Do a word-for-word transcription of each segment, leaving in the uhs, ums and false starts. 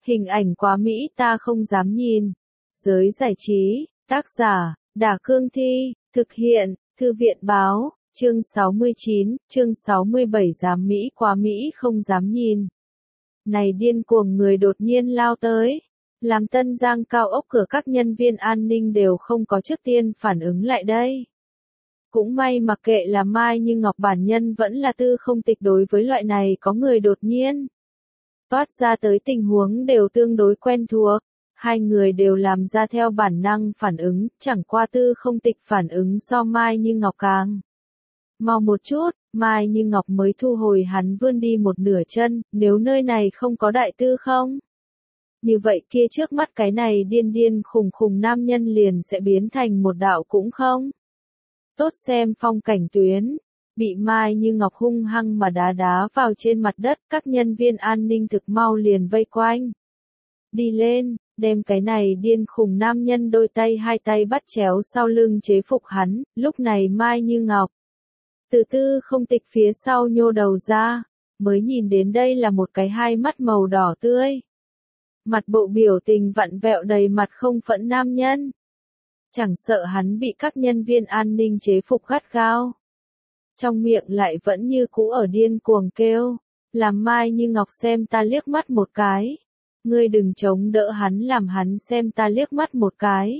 Hình ảnh quá mỹ ta không dám nhìn. Giới giải trí, tác giả, Đả Cương Thi, thực hiện, Thư viện Báo, chương sáu mươi chín, chương sáu mươi bảy dám mỹ quá mỹ không dám nhìn. Này điên cuồng người đột nhiên lao tới. Làm Tân Giang cao ốc cửa các nhân viên an ninh đều không có trước tiên phản ứng lại đây. Cũng may mặc kệ là Mai Như Ngọc bản nhân vẫn là Tư Không Tịch đối với loại này có người đột nhiên toát ra tới tình huống đều tương đối quen thuộc. Hai người đều làm ra theo bản năng phản ứng, chẳng qua Tư Không Tịch phản ứng so Mai Như Ngọc càng mau một chút, Mai Như Ngọc mới thu hồi hắn vươn đi một nửa chân, nếu nơi này không có đại tư không? Như vậy kia trước mắt cái này điên điên khùng khùng nam nhân liền sẽ biến thành một đạo cũng không? Tốt xem phong cảnh tuyến, bị Mai Như Ngọc hung hăng mà đá đá vào trên mặt đất, các nhân viên an ninh thực mau liền vây quanh. Đi lên, đem cái này điên khùng nam nhân đôi tay hai tay bắt chéo sau lưng chế phục hắn, lúc này Mai Như Ngọc từ Tư Không Tịch phía sau nhô đầu ra, mới nhìn đến đây là một cái hai mắt màu đỏ tươi. Mặt bộ biểu tình vặn vẹo đầy mặt không phẫn nam nhân. Chẳng sợ hắn bị các nhân viên an ninh chế phục gắt gao. Trong miệng lại vẫn như cũ ở điên cuồng kêu, làm Mai Như Ngọc xem ta liếc mắt một cái. Ngươi đừng chống đỡ hắn làm hắn xem ta liếc mắt một cái.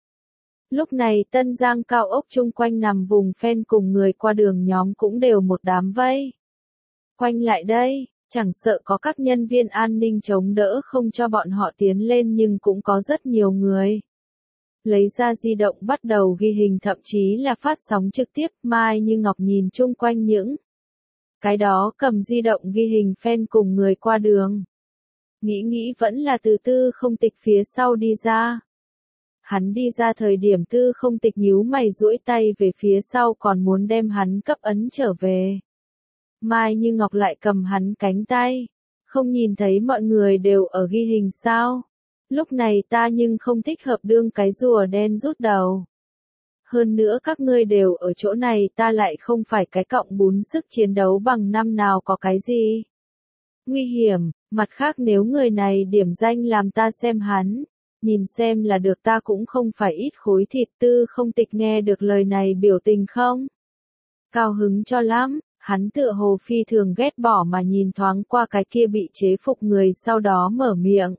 Lúc này Tân Giang cao ốc chung quanh nằm vùng phen cùng người qua đường nhóm cũng đều một đám vây. Quanh lại đây, chẳng sợ có các nhân viên an ninh chống đỡ không cho bọn họ tiến lên nhưng cũng có rất nhiều người. Lấy ra di động bắt đầu ghi hình thậm chí là phát sóng trực tiếp. Mai Như Ngọc nhìn chung quanh những cái đó cầm di động ghi hình fan cùng người qua đường. Nghĩ nghĩ vẫn là từ Tư Không Tịch phía sau đi ra. Hắn đi ra thời điểm Tư Không Tịch nhíu mày duỗi tay về phía sau còn muốn đem hắn cấp ấn trở về. Mai Như Ngọc lại cầm hắn cánh tay. Không nhìn thấy mọi người đều ở ghi hình sao? Lúc này ta nhưng không thích hợp đương cái rùa đen rút đầu. Hơn nữa các ngươi đều ở chỗ này ta lại không phải cái cọng bún sức chiến đấu bằng năm nào có cái gì. Nguy hiểm, mặt khác nếu người này điểm danh làm ta xem hắn, nhìn xem là được ta cũng không phải ít khối thịt. Tư Không Tịch nghe được lời này biểu tình không? Cao hứng cho lắm, hắn tựa hồ phi thường ghét bỏ mà nhìn thoáng qua cái kia bị chế phục người sau đó mở miệng.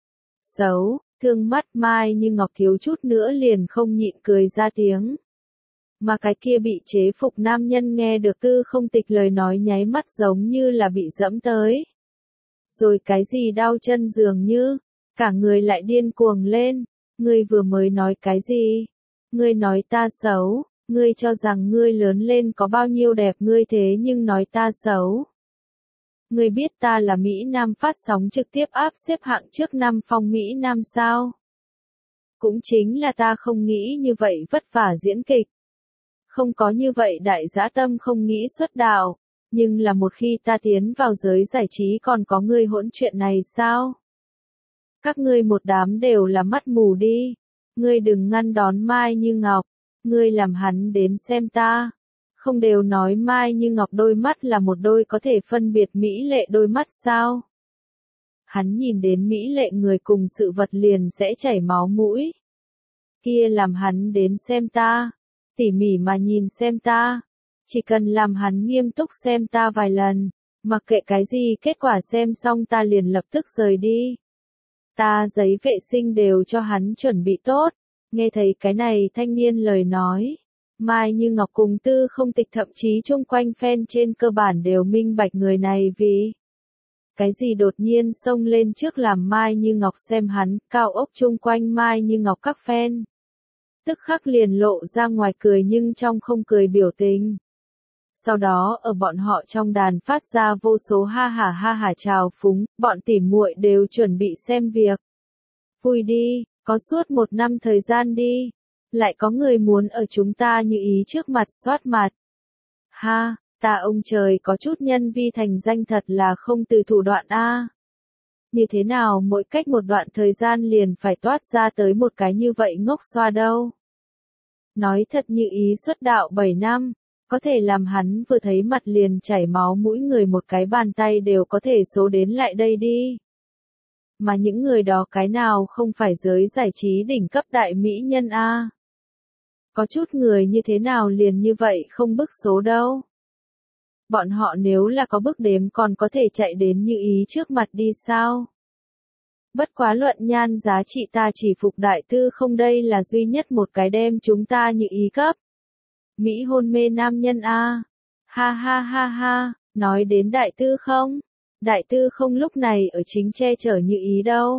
Xấu, thương mắt. Mai Như Ngọc thiếu chút nữa liền không nhịn cười ra tiếng. Mà cái kia bị chế phục nam nhân nghe được Tư Không Tịch lời nói nháy mắt giống như là bị dẫm tới. Rồi cái gì đau chân dường như, cả người lại điên cuồng lên. Ngươi vừa mới nói cái gì? Ngươi nói ta xấu, ngươi cho rằng ngươi lớn lên có bao nhiêu đẹp ngươi thế nhưng nói ta xấu. Ngươi biết ta là Mỹ Nam phát sóng trực tiếp áp xếp hạng trước năm phong Mỹ Nam sao? Cũng chính là ta không nghĩ như vậy vất vả diễn kịch. Không có như vậy đại dã tâm không nghĩ xuất đạo. Nhưng là một khi ta tiến vào giới giải trí còn có ngươi hỗn chuyện này sao? Các ngươi một đám đều là mắt mù đi. Ngươi đừng ngăn đón Mai Như Ngọc. Ngươi làm hắn đến xem ta. Không đều nói Mai Như Ngọc đôi mắt là một đôi có thể phân biệt mỹ lệ đôi mắt sao? Hắn nhìn đến mỹ lệ người cùng sự vật liền sẽ chảy máu mũi. Kia làm hắn đến xem ta. Tỉ mỉ mà nhìn xem ta. Chỉ cần làm hắn nghiêm túc xem ta vài lần. Mặc kệ cái gì kết quả xem xong ta liền lập tức rời đi. Ta giấy vệ sinh đều cho hắn chuẩn bị tốt. Nghe thấy cái này thanh niên lời nói. Mai Như Ngọc cùng Tư Không Tịch thậm chí chung quanh fan trên cơ bản đều minh bạch người này vì cái gì đột nhiên xông lên trước làm Mai Như Ngọc xem hắn. Cao ốc chung quanh Mai Như Ngọc các fan tức khắc liền lộ ra ngoài cười nhưng trong không cười biểu tình. Sau đó ở bọn họ trong đàn phát ra vô số ha hả ha hả chào phúng, bọn tỉ muội đều chuẩn bị xem việc. Vui đi, có suốt một năm thời gian đi. Lại có người muốn ở chúng ta như ý trước mặt soát mặt. Ha, ta ông trời có chút nhân vi thành danh thật là không từ thủ đoạn a. Như thế nào mỗi cách một đoạn thời gian liền phải toát ra tới một cái như vậy ngốc xoa đâu. Nói thật như ý xuất đạo bảy năm, có thể làm hắn vừa thấy mặt liền chảy máu mũi người một cái bàn tay đều có thể số đến lại đây đi. Mà những người đó cái nào không phải giới giải trí đỉnh cấp đại mỹ nhân a. Có chút người như thế nào liền như vậy không bức số đâu. Bọn họ nếu là có bức đếm còn có thể chạy đến Như Ý trước mặt đi sao? Bất quá luận nhan giá trị ta chỉ phục đại tư không, đây là duy nhất một cái đem chúng ta Như Ý cấp. Mỹ hôn mê nam nhân a. Ha ha ha ha, nói đến đại tư không? Đại tư không lúc này ở chính che chở Như Ý đâu.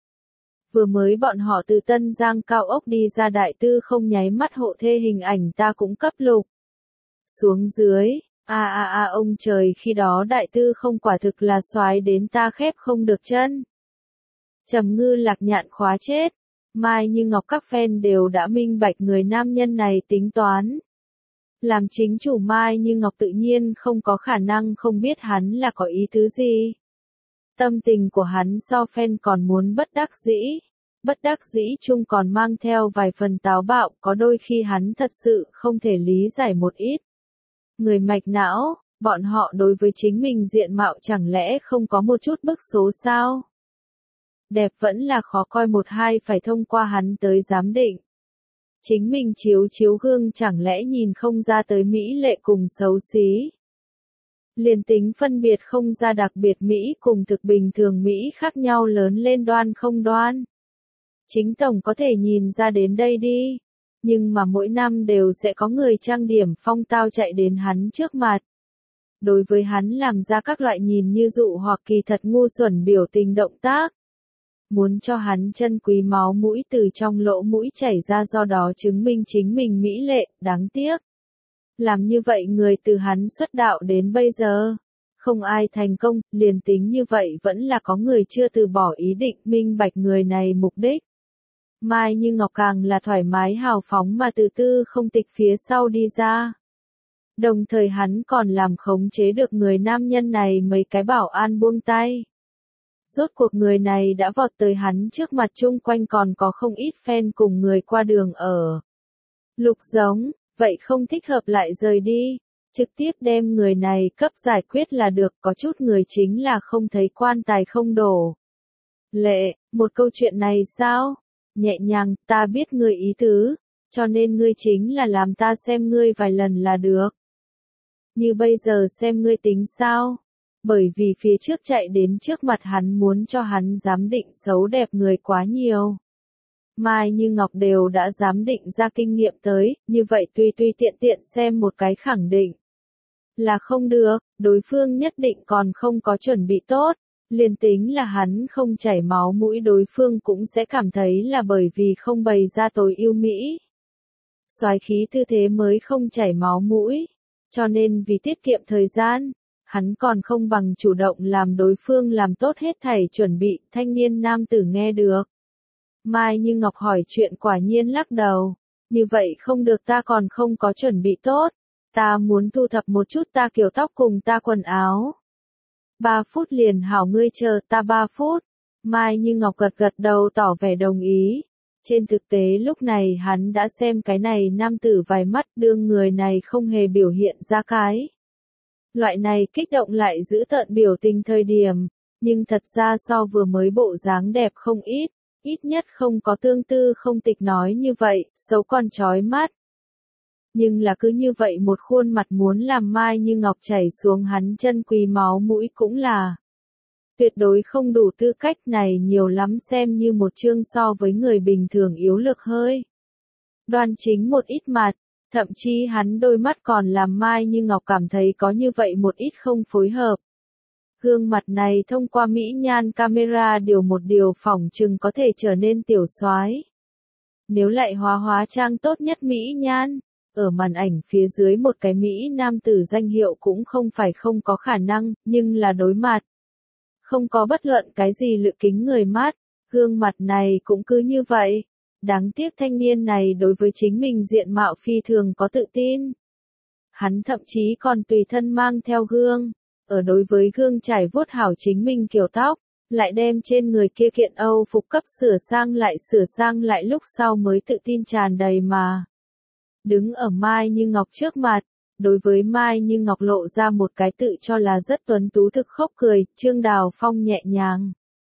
Vừa mới bọn họ từ Tân Giang cao ốc đi ra, đại tư không nháy mắt hộ thê hình ảnh ta cũng cấp lục. Xuống dưới, a a a ông trời, khi đó đại tư không quả thực là soái đến ta khép không được chân. Trầm Ngư Lạc Nhạn khóa chết. Mai Như Ngọc các fan đều đã minh bạch người nam nhân này tính toán. Làm chính chủ Mai Như Ngọc tự nhiên không có khả năng không biết hắn là có ý tứ gì. Tâm tình của hắn so fan còn muốn bất đắc dĩ. Bất đắc dĩ chung còn mang theo vài phần táo bạo, có đôi khi hắn thật sự không thể lý giải một ít. Người mạch não, bọn họ đối với chính mình diện mạo chẳng lẽ không có một chút bức số sao? Đẹp vẫn là khó coi một hai phải thông qua hắn tới giám định. Chính mình chiếu chiếu gương chẳng lẽ nhìn không ra tới mỹ lệ cùng xấu xí. Liền tính phân biệt không ra đặc biệt Mỹ cùng thực bình thường Mỹ khác nhau lớn lên đoan không đoan. Chính tổng có thể nhìn ra đến đây đi. Nhưng mà mỗi năm đều sẽ có người trang điểm phong tao chạy đến hắn trước mặt. Đối với hắn làm ra các loại nhìn như dụ hoặc kỳ thật ngu xuẩn biểu tình động tác. Muốn cho hắn chân quý máu mũi từ trong lỗ mũi chảy ra, do đó chứng minh chính mình mỹ lệ, đáng tiếc. Làm như vậy người từ hắn xuất đạo đến bây giờ, không ai thành công, liền tính như vậy vẫn là có người chưa từ bỏ ý định minh bạch người này mục đích. Mai Như Ngọc càng là thoải mái hào phóng mà từ tư không tịch phía sau đi ra. Đồng thời hắn còn làm khống chế được người nam nhân này mấy cái bảo an buông tay. Rốt cuộc người này đã vọt tới hắn trước mặt, chung quanh còn có không ít fan cùng người qua đường ở. Lục giống, vậy không thích hợp lại rời đi, trực tiếp đem người này cấp giải quyết là được, có chút người chính là không thấy quan tài không đổ. Lệ, một câu chuyện này sao? Nhẹ nhàng, ta biết ngươi ý tứ, cho nên ngươi chính là làm ta xem ngươi vài lần là được. Như bây giờ xem ngươi tính sao? Bởi vì phía trước chạy đến trước mặt hắn muốn cho hắn giám định xấu đẹp người quá nhiều. Mai Như Ngọc đều đã giám định ra kinh nghiệm tới, như vậy tùy tùy tiện tiện xem một cái khẳng định. Là không được, đối phương nhất định còn không có chuẩn bị tốt. Liền tính là hắn không chảy máu mũi, đối phương cũng sẽ cảm thấy là bởi vì không bày ra tối ưu mỹ. Soái khí tư thế mới không chảy máu mũi. Cho nên vì tiết kiệm thời gian, hắn còn không bằng chủ động làm đối phương làm tốt hết thảy chuẩn bị. Thanh niên nam tử nghe được. Mai Như Ngọc hỏi chuyện quả nhiên lắc đầu. Như vậy không được, ta còn không có chuẩn bị tốt. Ta muốn thu thập một chút ta kiểu tóc cùng ta quần áo. Ba phút liền hảo, ngươi chờ ta ba phút. Mai Như Ngọc gật gật đầu tỏ vẻ đồng ý. Trên thực tế lúc này hắn đã xem cái này nam tử vài mắt, đương người này không hề biểu hiện ra cái. Loại này kích động lại giữ tợn biểu tình thời điểm, nhưng thật ra so vừa mới bộ dáng đẹp không ít, ít nhất không có tương tư không tịch nói như vậy, xấu còn chói mắt. Nhưng là cứ như vậy một khuôn mặt muốn làm Mai Như Ngọc chảy xuống hắn chân quý máu mũi cũng là tuyệt đối không đủ tư cách, này nhiều lắm xem như một chương so với người bình thường yếu lực hơi đoan chính một ít mặt, thậm chí hắn đôi mắt còn làm Mai Như Ngọc cảm thấy có như vậy một ít không phối hợp. Gương mặt này thông qua mỹ nhan camera điều một điều phỏng chừng có thể trở nên tiểu soái. Nếu lại hóa hóa trang tốt nhất mỹ nhan, ở màn ảnh phía dưới một cái Mỹ nam tử danh hiệu cũng không phải không có khả năng, nhưng là đối mặt. Không có bất luận cái gì lựa kính người mát, gương mặt này cũng cứ như vậy. Đáng tiếc thanh niên này đối với chính mình diện mạo phi thường có tự tin. Hắn thậm chí còn tùy thân mang theo gương, ở đối với gương trải vuốt hảo chính mình kiểu tóc, lại đem trên người kia kiện Âu phục cấp sửa sang lại sửa sang lại lúc sau mới tự tin tràn đầy mà. Đứng ở Mai Như Ngọc trước mặt, đối với Mai Như Ngọc lộ ra một cái tự cho là rất tuấn tú thực khốc cười, Trương Đào Phong nhẹ nhàng.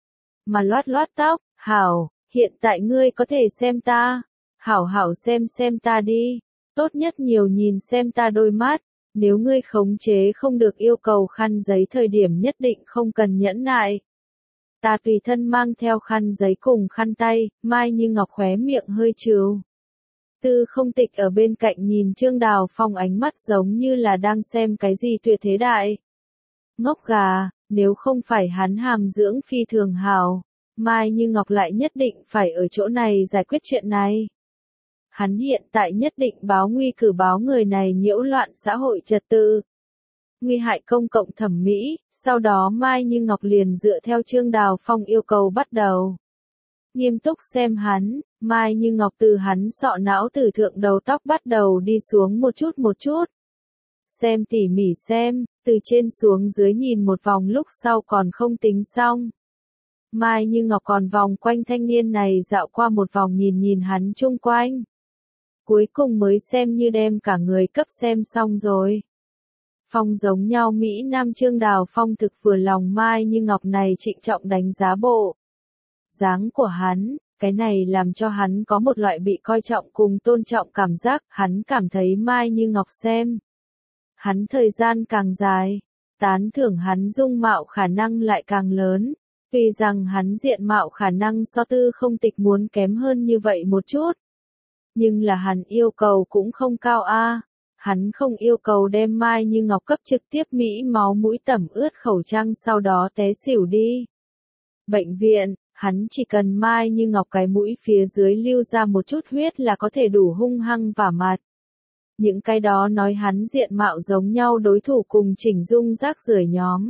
mà loát loát tóc, hảo, hiện tại ngươi có thể xem ta, hảo hảo xem xem ta đi, tốt nhất nhiều nhìn xem ta đôi mắt, nếu ngươi khống chế không được yêu cầu khăn giấy thời điểm nhất định không cần nhẫn nại. Ta tùy thân mang theo khăn giấy cùng khăn tay, Mai Như Ngọc khóe miệng hơi trừ. Tư Không Tịch ở bên cạnh nhìn Trương Đào Phong ánh mắt giống như là đang xem cái gì tuyệt thế đại. Ngốc gà, nếu không phải hắn hàm dưỡng phi thường hào, Mai Như Ngọc lại nhất định phải ở chỗ này giải quyết chuyện này. Hắn hiện tại nhất định báo nguy cử báo người này nhiễu loạn xã hội trật tự, nguy hại công cộng thẩm mỹ, sau đó Mai Như Ngọc liền dựa theo Trương Đào Phong yêu cầu bắt đầu. Nghiêm túc xem hắn, Mai Như Ngọc từ hắn sọ não từ thượng đầu tóc bắt đầu đi xuống một chút một chút. Xem tỉ mỉ xem, từ trên xuống dưới nhìn một vòng lúc sau còn không tính xong. Mai Như Ngọc còn vòng quanh thanh niên này dạo qua một vòng nhìn nhìn hắn chung quanh. Cuối cùng mới xem như đem cả người cấp xem xong rồi. Phong giống nhau Mỹ Nam Trương Đào Phong thực vừa lòng Mai Như Ngọc này trịnh trọng đánh giá bộ dáng của hắn, cái này làm cho hắn có một loại bị coi trọng cùng tôn trọng cảm giác, hắn cảm thấy Mai Như Ngọc xem. Hắn thời gian càng dài, tán thưởng hắn dung mạo khả năng lại càng lớn, tuy rằng hắn diện mạo khả năng so Tư Không Tịch muốn kém hơn như vậy một chút. Nhưng là hắn yêu cầu cũng không cao a. Hắn không yêu cầu đem Mai Như Ngọc cấp trực tiếp mỹ máu mũi tẩm ướt khẩu trang sau đó té xỉu đi. Bệnh viện, hắn chỉ cần Mai Như Ngọc cái mũi phía dưới lưu ra một chút huyết là có thể đủ hung hăng vả mặt. Những cái đó nói hắn diện mạo giống nhau đối thủ cùng chỉnh dung rác rưởi nhóm.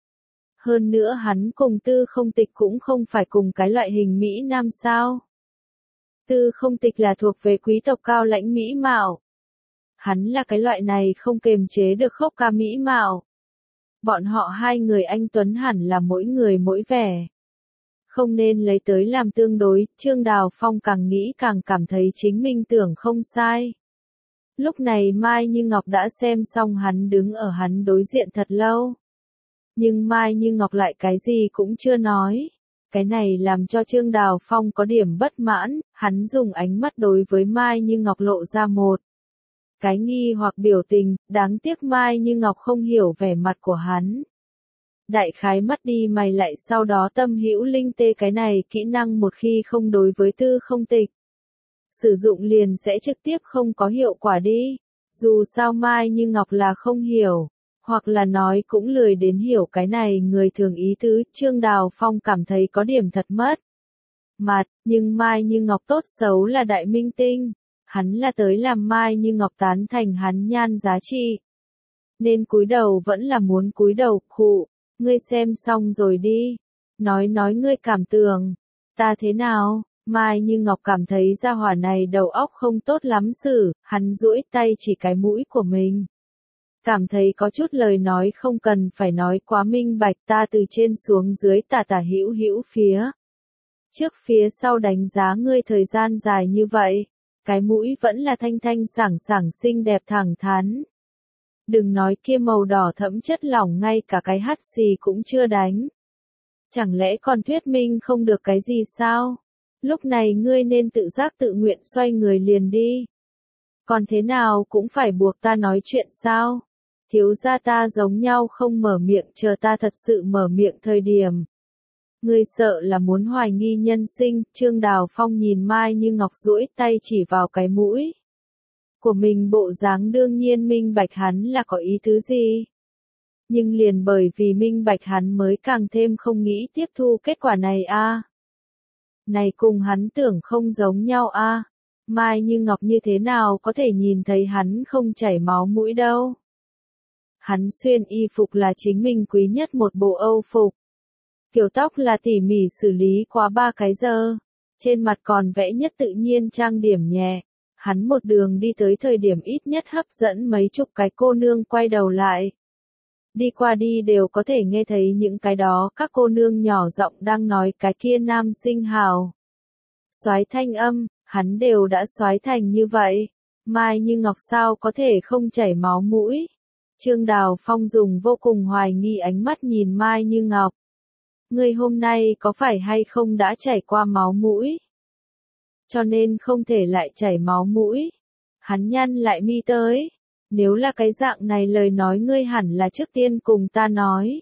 Hơn nữa hắn cùng Tư Không Tịch cũng không phải cùng cái loại hình Mỹ Nam sao. Tư Không Tịch là thuộc về quý tộc cao lãnh Mỹ mạo. Hắn là cái loại này không kềm chế được khốc ca Mỹ mạo. Bọn họ hai người anh Tuấn hẳn là mỗi người mỗi vẻ. Không nên lấy tới làm tương đối, Trương Đào Phong càng nghĩ càng cảm thấy chính mình tưởng không sai. Lúc này Mai Như Ngọc đã xem xong hắn đứng ở hắn đối diện thật lâu. Nhưng Mai Như Ngọc lại cái gì cũng chưa nói. Cái này làm cho Trương Đào Phong có điểm bất mãn, hắn dùng ánh mắt đối với Mai Như Ngọc lộ ra một cái nghi hoặc biểu tình, đáng tiếc Mai Như Ngọc không hiểu vẻ mặt của hắn. Đại khái mắt đi mày lại sau đó tâm hữu linh tê cái này kỹ năng một khi không đối với Tư Không Tịch. Sử dụng liền sẽ trực tiếp không có hiệu quả đi. Dù sao Mai Như Ngọc là không hiểu, hoặc là nói cũng lười đến hiểu cái này người thường ý tứ, Trương Đào Phong cảm thấy có điểm thật mất mặt, nhưng Mai Như Ngọc tốt xấu là đại minh tinh, hắn là tới làm Mai Như Ngọc tán thành hắn nhan giá trị. Nên cúi đầu vẫn là muốn cúi đầu, khụ, ngươi xem xong rồi đi, nói nói ngươi cảm tưởng, ta thế nào? Mai Như Ngọc cảm thấy gia hỏa này đầu óc không tốt lắm xử, hắn duỗi tay chỉ cái mũi của mình. Cảm thấy có chút lời nói không cần phải nói quá minh bạch, ta từ trên xuống dưới tả tả hữu hữu phía. Trước phía sau đánh giá ngươi thời gian dài như vậy, cái mũi vẫn là thanh thanh sảng sảng xinh đẹp thẳng thắn. Đừng nói kia màu đỏ thẫm chất lỏng ngay cả cái hắt xì cũng chưa đánh. Chẳng lẽ còn thuyết minh không được cái gì sao? Lúc này ngươi nên tự giác tự nguyện xoay người liền đi. Còn thế nào cũng phải buộc ta nói chuyện sao? Thiếu gia ta giống nhau không mở miệng chờ ta thật sự mở miệng thời điểm. Ngươi sợ là muốn hoài nghi nhân sinh, Trương Đào Phong nhìn Mai Như Ngọc duỗi tay chỉ vào cái mũi của mình bộ dáng đương nhiên minh bạch hắn là có ý tứ gì. Nhưng liền bởi vì minh bạch hắn mới càng thêm không nghĩ tiếp thu kết quả này a. À. Này cùng hắn tưởng không giống nhau a. À. Mai Như Ngọc như thế nào có thể nhìn thấy hắn không chảy máu mũi đâu. Hắn xuyên y phục là chính mình quý nhất một bộ Âu phục. Kiểu tóc là tỉ mỉ xử lý quá ba cái giờ. Trên mặt còn vẽ nhất tự nhiên trang điểm nhẹ. Hắn một đường đi tới thời điểm ít nhất hấp dẫn mấy chục cái cô nương quay đầu lại. Đi qua đi đều có thể nghe thấy những cái đó các cô nương nhỏ giọng đang nói cái kia nam sinh hào. Soái thanh âm, hắn đều đã soái thành như vậy. Mai Như Ngọc sao có thể không chảy máu mũi. Trương Đào Phong dùng vô cùng hoài nghi ánh mắt nhìn Mai Như Ngọc. Ngươi hôm nay có phải hay không đã chảy qua máu mũi? Cho nên không thể lại chảy máu mũi. Hắn nhăn lại mi tới. Nếu là cái dạng này lời nói ngươi hẳn là trước tiên cùng ta nói.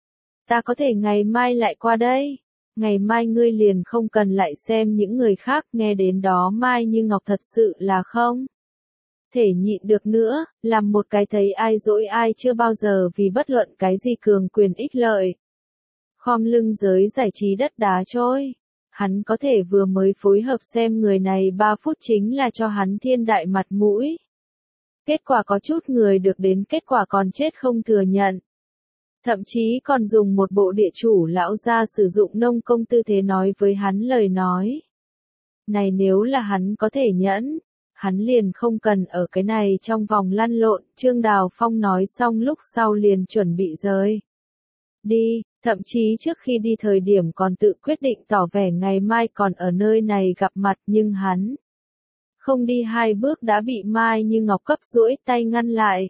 Ta có thể ngày mai lại qua đây. Ngày mai ngươi liền không cần lại xem những người khác, nghe đến đó Mai Như Ngọc thật sự là không thể nhịn được nữa, làm một cái thấy ai dỗi ai chưa bao giờ vì bất luận cái gì cường quyền ích lợi. Khom lưng giới giải trí đất đá trôi. Hắn có thể vừa mới phối hợp xem người này ba phút chính là cho hắn thiên đại mặt mũi. Kết quả có chút người được đến kết quả còn chết không thừa nhận. Thậm chí còn dùng một bộ địa chủ lão gia sử dụng nông công tư thế nói với hắn lời nói. Này nếu là hắn có thể nhẫn, hắn liền không cần ở cái này trong vòng lăn lộn. Trương Đào Phong nói xong lúc sau liền chuẩn bị rời đi, thậm chí trước khi đi thời điểm còn tự quyết định tỏ vẻ ngày mai còn ở nơi này gặp mặt, nhưng hắn không đi hai bước đã bị Mai Như Ngọc cấp duỗi tay ngăn lại.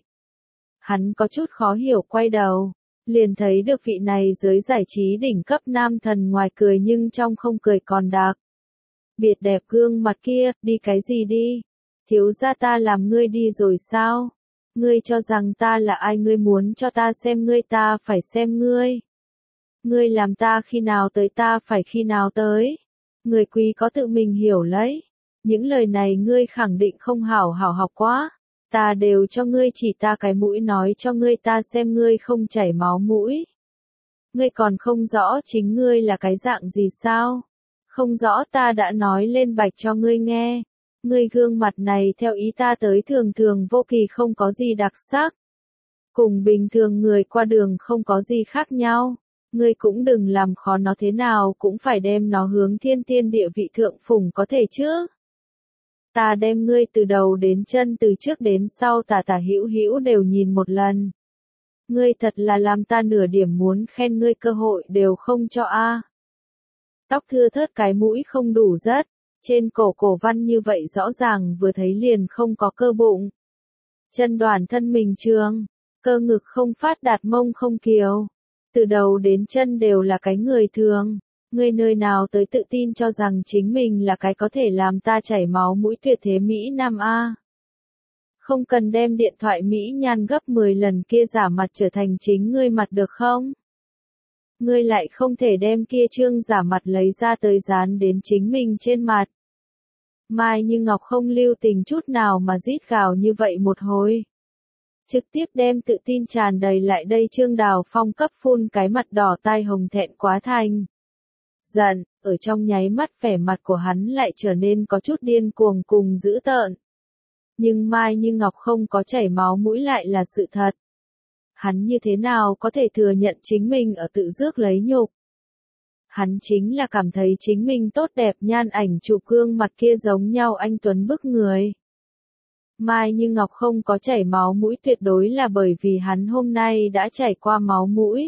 Hắn có chút khó hiểu quay đầu, liền thấy được vị này giới giải trí đỉnh cấp nam thần ngoài cười nhưng trong không cười còn đặc biệt đẹp gương mặt kia. Đi cái gì đi? Thiếu gia ta làm ngươi đi rồi sao? Ngươi cho rằng ta là ai? Ngươi muốn cho ta xem ngươi ta phải xem ngươi. Ngươi làm ta khi nào tới ta phải khi nào tới. Người quý có tự mình hiểu lấy. Những lời này ngươi khẳng định không hảo hảo học quá. Ta đều cho ngươi chỉ ta cái mũi nói cho ngươi ta xem ngươi không chảy máu mũi. Ngươi còn không rõ chính ngươi là cái dạng gì sao? Không rõ ta đã nói lên bạch cho ngươi nghe. Ngươi gương mặt này theo ý ta tới thường thường vô kỳ không có gì đặc sắc. Cùng bình thường người qua đường không có gì khác nhau. Ngươi cũng đừng làm khó nó, thế nào cũng phải đem nó hướng thiên tiên địa vị thượng phủng có thể chứ. Ta đem ngươi từ đầu đến chân, từ trước đến sau tả tả hữu hữu đều nhìn một lần. Ngươi thật là làm ta nửa điểm muốn khen ngươi cơ hội đều không cho a. Tóc thưa thớt, cái mũi không đủ rất, trên cổ cổ văn như vậy rõ ràng vừa thấy liền không có cơ bụng. Chân đoàn thân mình trường, cơ ngực không phát đạt, mông không kiều. Từ đầu đến chân đều là cái người thường. Ngươi nơi nào tới tự tin cho rằng chính mình là cái có thể làm ta chảy máu mũi tuyệt thế Mỹ Nam A. Không cần đem điện thoại Mỹ nhan gấp mười lần kia giả mặt trở thành chính ngươi mặt được không? Ngươi lại không thể đem kia trương giả mặt lấy ra tới dán đến chính mình trên mặt. Mai Như Ngọc không lưu tình chút nào mà rít gào như vậy một hồi. Trực tiếp đem tự tin tràn đầy lại đây Trương Đào Phong cấp phun cái mặt đỏ tai hồng thẹn quá thành giận, ở trong nháy mắt vẻ mặt của hắn lại trở nên có chút điên cuồng cùng dữ tợn. Nhưng Mai Như Ngọc không có chảy máu mũi lại là sự thật. Hắn như thế nào có thể thừa nhận chính mình ở tự rước lấy nhục? Hắn chính là cảm thấy chính mình tốt đẹp, nhan ảnh chụp gương mặt kia giống nhau anh tuấn bức người. Mai Như Ngọc không có chảy máu mũi tuyệt đối là bởi vì hắn hôm nay đã chảy qua máu mũi.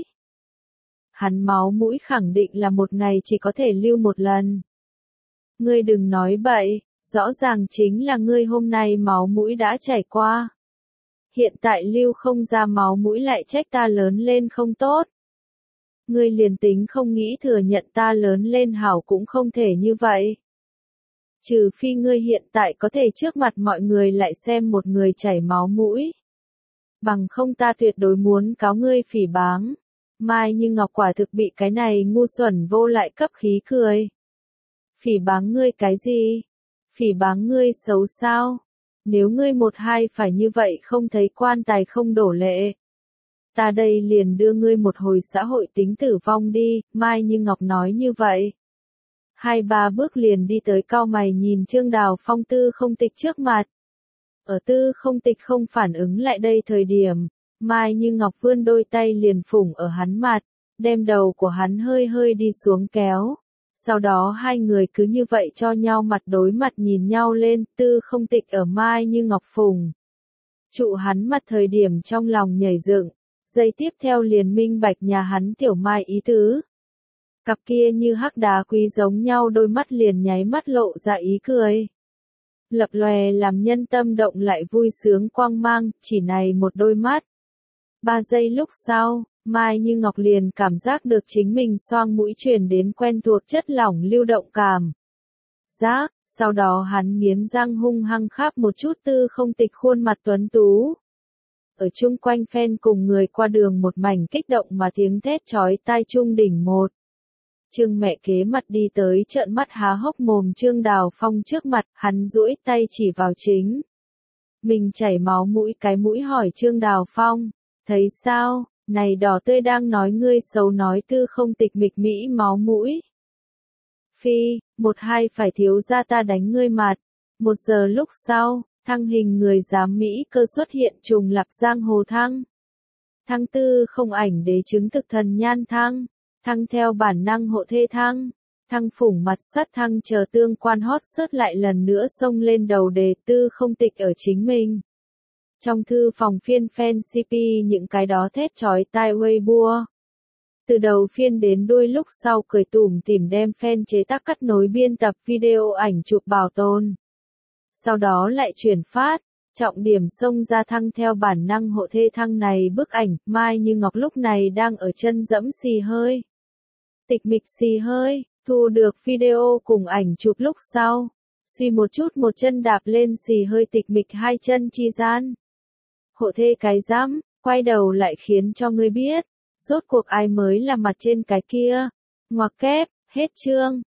Hắn máu mũi khẳng định là một ngày chỉ có thể lưu một lần. Ngươi đừng nói bậy, rõ ràng chính là ngươi hôm nay máu mũi đã chảy qua. Hiện tại lưu không ra máu mũi lại trách ta lớn lên không tốt. Ngươi liền tính không nghĩ thừa nhận ta lớn lên hảo cũng không thể như vậy. Trừ phi ngươi hiện tại có thể trước mặt mọi người lại xem một người chảy máu mũi. Bằng không ta tuyệt đối muốn cáo ngươi phỉ báng. Mai Như Ngọc quả thực bị cái này ngu xuẩn vô lại cấp khí cười. Phỉ báng ngươi cái gì? Phỉ báng ngươi xấu sao? Nếu ngươi một hai phải như vậy không thấy quan tài không đổ lệ. Ta đây liền đưa ngươi một hồi xã hội tính tử vong đi, Mai Như Ngọc nói như vậy. Hai ba bước liền đi tới cau mày nhìn Trương Đào Phong Tư Không Tịch trước mặt. Ở Tư Không Tịch không phản ứng lại đây thời điểm, Mai Như Ngọc vươn đôi tay liền phủng ở hắn mặt, đem đầu của hắn hơi hơi đi xuống kéo. Sau đó hai người cứ như vậy cho nhau mặt đối mặt nhìn nhau lên, Tư Không Tịch ở Mai Như Ngọc phủng trụ hắn mặt thời điểm trong lòng nhảy dựng, giây tiếp theo liền minh bạch nhà hắn tiểu Mai ý tứ. Cặp kia như hắc đá quý giống nhau đôi mắt liền nháy mắt lộ ra ý cười. Lập lòe làm nhân tâm động lại vui sướng quang mang, chỉ này một đôi mắt. Ba giây lúc sau, Mai Như Ngọc liền cảm giác được chính mình xoang mũi truyền đến quen thuộc chất lỏng lưu động cảm giác, sau đó hắn nghiến răng hung hăng khắp một chút Tư Không Tịch khuôn mặt tuấn tú. Ở chung quanh fan cùng người qua đường một mảnh kích động mà tiếng thét chói tai trung đỉnh một. Trương mẹ kế mặt đi tới trợn mắt há hốc mồm Trương Đào Phong trước mặt, hắn duỗi tay chỉ vào chính. Mình chảy máu mũi cái mũi hỏi Trương Đào Phong, thấy sao, này đỏ tươi đang nói ngươi xấu nói Tư Không Tịch mịch mỹ máu mũi. Phi, một hai phải thiếu ra ta đánh ngươi mặt. Một giờ lúc sau, thăng hình người giám Mỹ cơ xuất hiện trùng lập giang hồ thăng. Thăng tư không ảnh đế chứng thực thần nhan thăng. Thăng theo bản năng hộ thê thăng. Thăng phủng mặt sắt thăng chờ tương quan hot search lại lần nữa xông lên đầu đề Tư Không Tịch ở chính mình. Trong thư phòng phiên fan xê pê những cái đó thét chói tai Weibo. Từ đầu phiên đến đuôi lúc sau cười tủm tỉm đem fan chế tác cắt nối biên tập video ảnh chụp bảo tồn. Sau đó lại chuyển phát, trọng điểm xông ra thăng theo bản năng hộ thê thăng này bức ảnh, Mai Như Ngọc lúc này đang ở chân dẫm xì hơi. Tịch mịch xì hơi, thu được video cùng ảnh chụp lúc sau. Suy một chút một chân đạp lên xì hơi tịch mịch hai chân chi gian. Hộ thê cái dám, quay đầu lại khiến cho ngươi biết. Rốt cuộc ai mới là mặt trên cái kia. Ngoặc kép, hết chương.